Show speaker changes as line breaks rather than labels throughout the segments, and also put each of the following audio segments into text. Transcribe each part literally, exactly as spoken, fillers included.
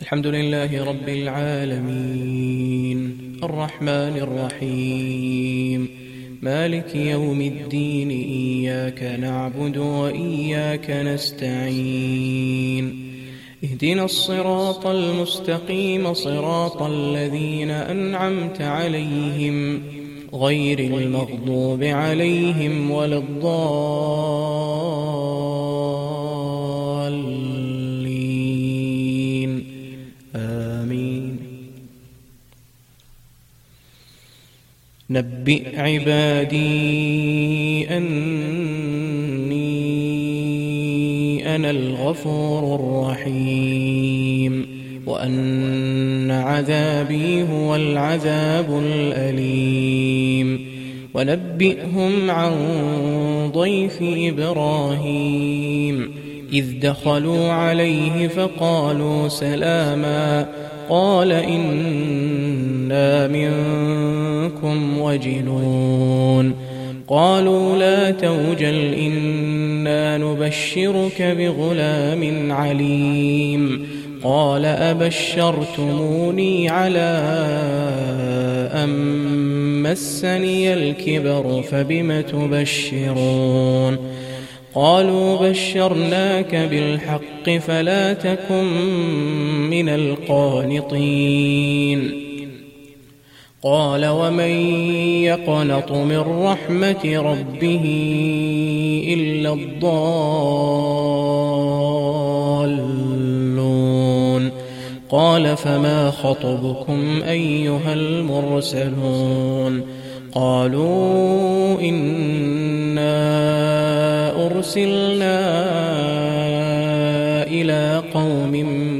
الحمد لله رب العالمين الرحمن الرحيم مالك يوم الدين إياك نعبد وإياك نستعين اهدنا الصراط المستقيم صراط الذين أنعمت عليهم غير المغضوب عليهم ولا الضالين آمين. نبئ عبادي أني أنا الغفور الرحيم وأن عذابي هو العذاب الأليم. ونبئهم عن ضيف إبراهيم إذ دخلوا عليه فقالوا سلاما قال إنا منكم وجلون قالوا لا توجل إنا نبشرك بغلام عليم قال أبشرتموني على أن مسني الكبر فبم تبشرون قالوا بشرناك بالحق فلا تكن من القانطين قال ومن يقنط من رحمة ربه إلا الضالون قال فما خطبكم أيها المرسلون قالوا إنا أرسلنا إلى قوم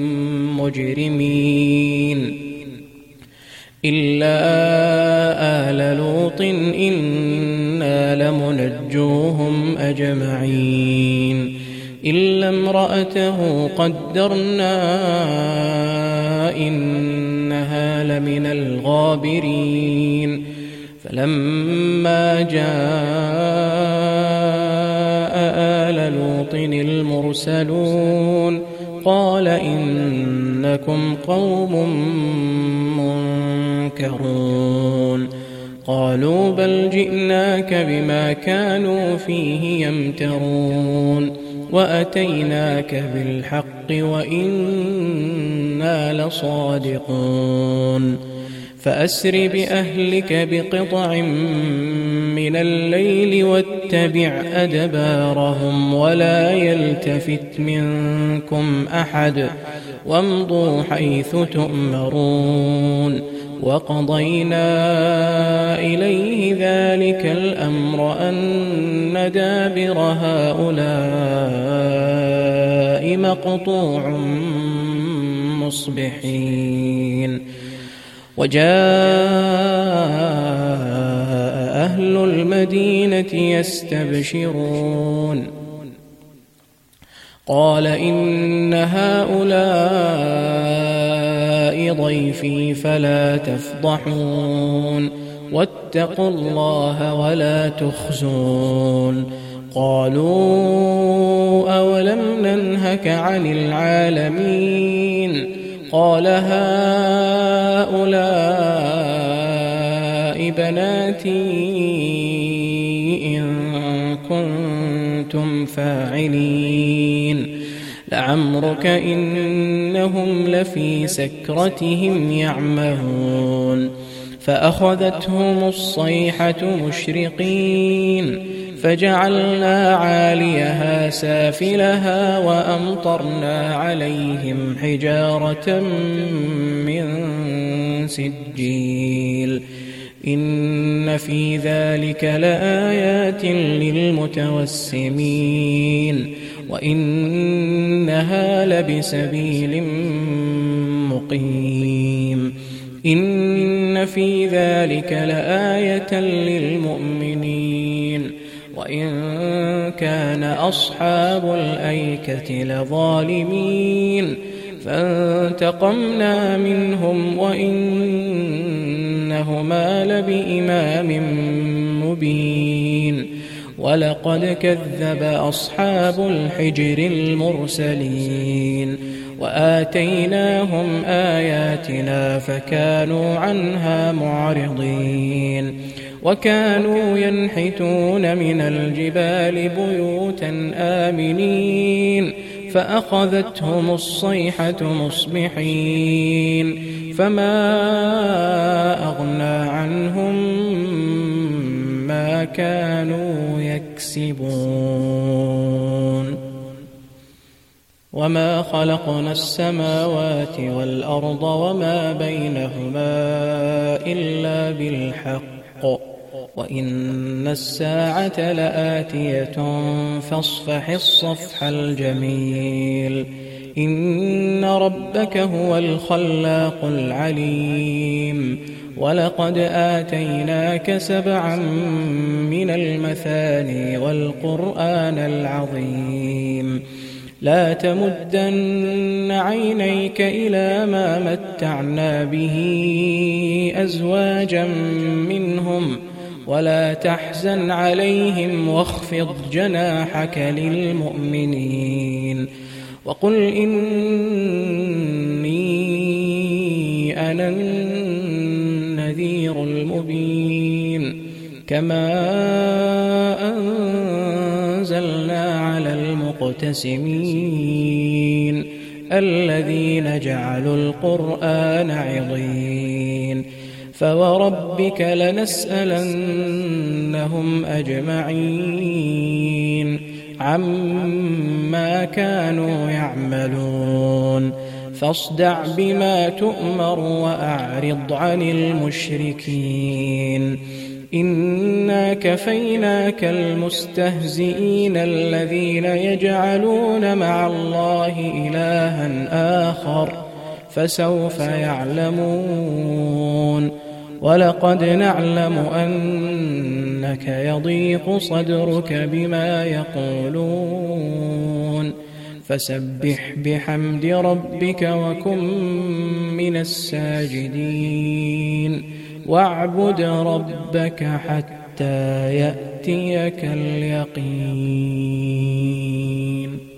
مجرمين إلا آل لوط إنا لمنجوهم أجمعين إلا امرأته قدرنا إنها لمن الغابرين فلما جاء آل لوط المرسلون قال إنكم قوم منكرون قالوا بل جئناك بما كانوا فيه يمترون وأتيناك بالحق وإنا لصادقون فأسر بأهلك بقطع من الليل واتبع أدبارهم ولا يلتفت منكم أحد وامضوا حيث تؤمرون وقضينا إليه ذلك الأمر أن دابر هؤلاء مقطوع مصبحين وجاء أهل المدينة يستبشرون قال إن هؤلاء ضيفي فلا تفضحون واتقوا الله ولا تخزون قالوا أولم ننهك عن العالمين قال هؤلاء بناتي إن كنتم فاعلين لعمرك إنهم لفي سكرتهم يعمهون فأخذتهم الصيحة مشرقين فجعلنا عاليها سافلها وأمطرنا عليهم حجارة من سجيل إن في ذلك لآيات للمتوسمين وإنها لبسبيل مقيم إن في ذلك لآية للمؤمنين وإن كان أصحاب الأيكة لظالمين فانتقمنا منهم وإنهما لبإمام مبين ولقد كذب أصحاب الحجر المرسلين وآتيناهم آياتنا فكانوا عنها معرضين وكانوا ينحتون من الجبال بيوتا آمنين فأخذتهم الصيحة مصبحين فما أغنى عنهم ما كانوا يكسبون وما خلقنا السماوات والأرض وما بينهما إلا بالحق وإن الساعة لآتية فاصفح الصفح الجميل إن ربك هو الخلاق العليم ولقد آتيناك سبعا من المثاني والقرآن العظيم لا تمدن عينيك إلى ما متعنا به أزواجا منهم ولا تحزن عليهم واخفض جناحك للمؤمنين وقل إني أنا النذير المبين كما أنزلنا على المقتسمين الذين جعلوا القرآن عضين فوربك لنسألنهم أجمعين عما كانوا يعملون فاصدع بما تؤمر وأعرض عن المشركين إنا كفيناك المستهزئين الذين يجعلون مع الله إلها آخر فسوف يعلمون ولقد نعلم أنك يضيق صدرك بما يقولون فسبح بحمد ربك وكن من الساجدين واعبد ربك حتى يأتيك اليقين.